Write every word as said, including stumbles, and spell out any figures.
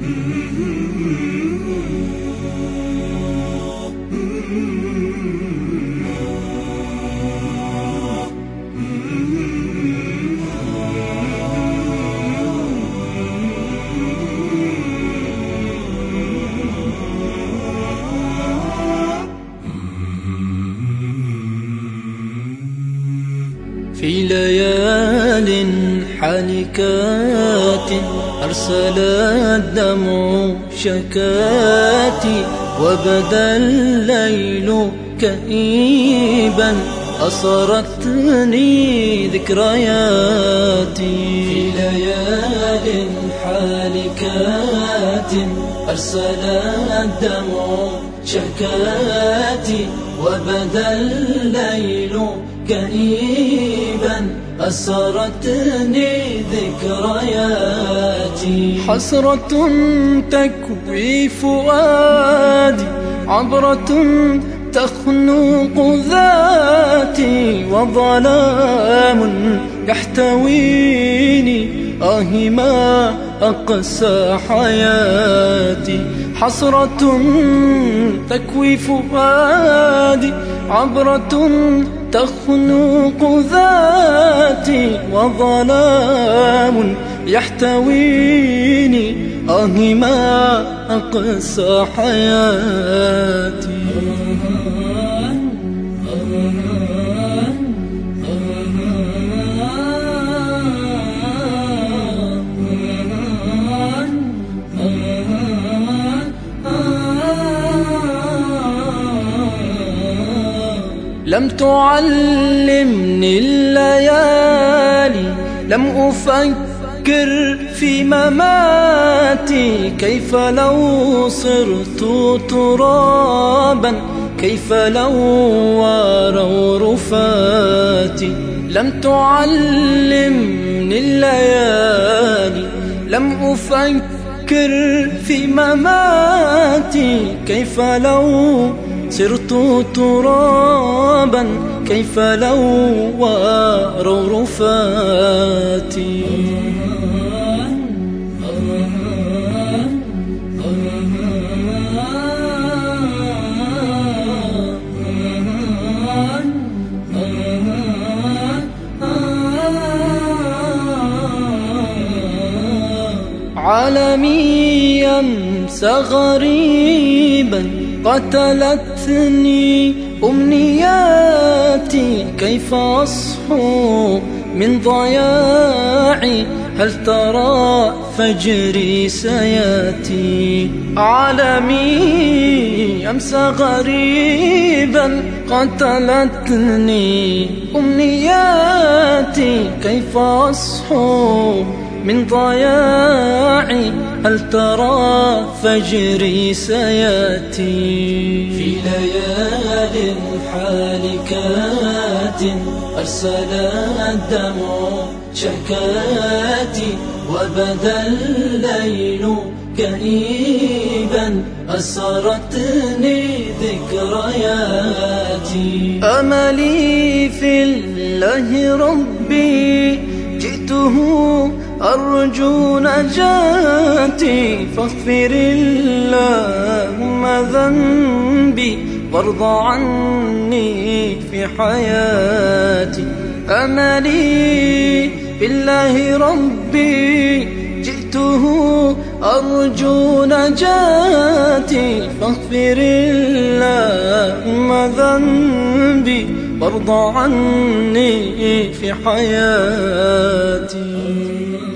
في ليال حالكات أرسل الدمع شكاتي، وبدا الليل كئيبا أسرتني ذكرياتي. في ليال حالكات أرسل الدمع شكاتي، وبدا الليل كئيبا أسرتني ذكرياتي. حسرة تكوي فؤادي، عبرة تخنق ذاتي، وظلام يحتويني آه ما أقسى حياتي. حسرة تكوي فؤادي، عبرة تخنق ذاتي، وظلام يحتويني آه ما أقسى حياتي. لم تعلمني الليالي، لم أفكر في مماتي، كيف لو صرت ترابا، كيف لو واروا رفاتي. لم تعلمني الليالي، لم أفكر في مماتي، كيف لو صرت ترابا، كيف لو واروا رفاتي. عالمي يمسى غريبا، قتلتني أمنياتي، كيف أصحو من ضياعي، هل ترى فجري سياتي. عالمي أمسى غريبا، قتلتني أمنياتي، كيف أصحو من ضياعي، هل ترى فجري سياتي. في ليال حالكات أرسل الدمع شكاتي، وبدا الليل كئيبا أسرتني ذكرياتي. أملي في الله ربي، جئته أرجو نجاتي، فاغفر اللهم ذنبي وارض عني في حياتي. أملي بالله ربي، جئته أرجو نجاتي، فاغفر اللهم ذنبي وارض عني في حياتي.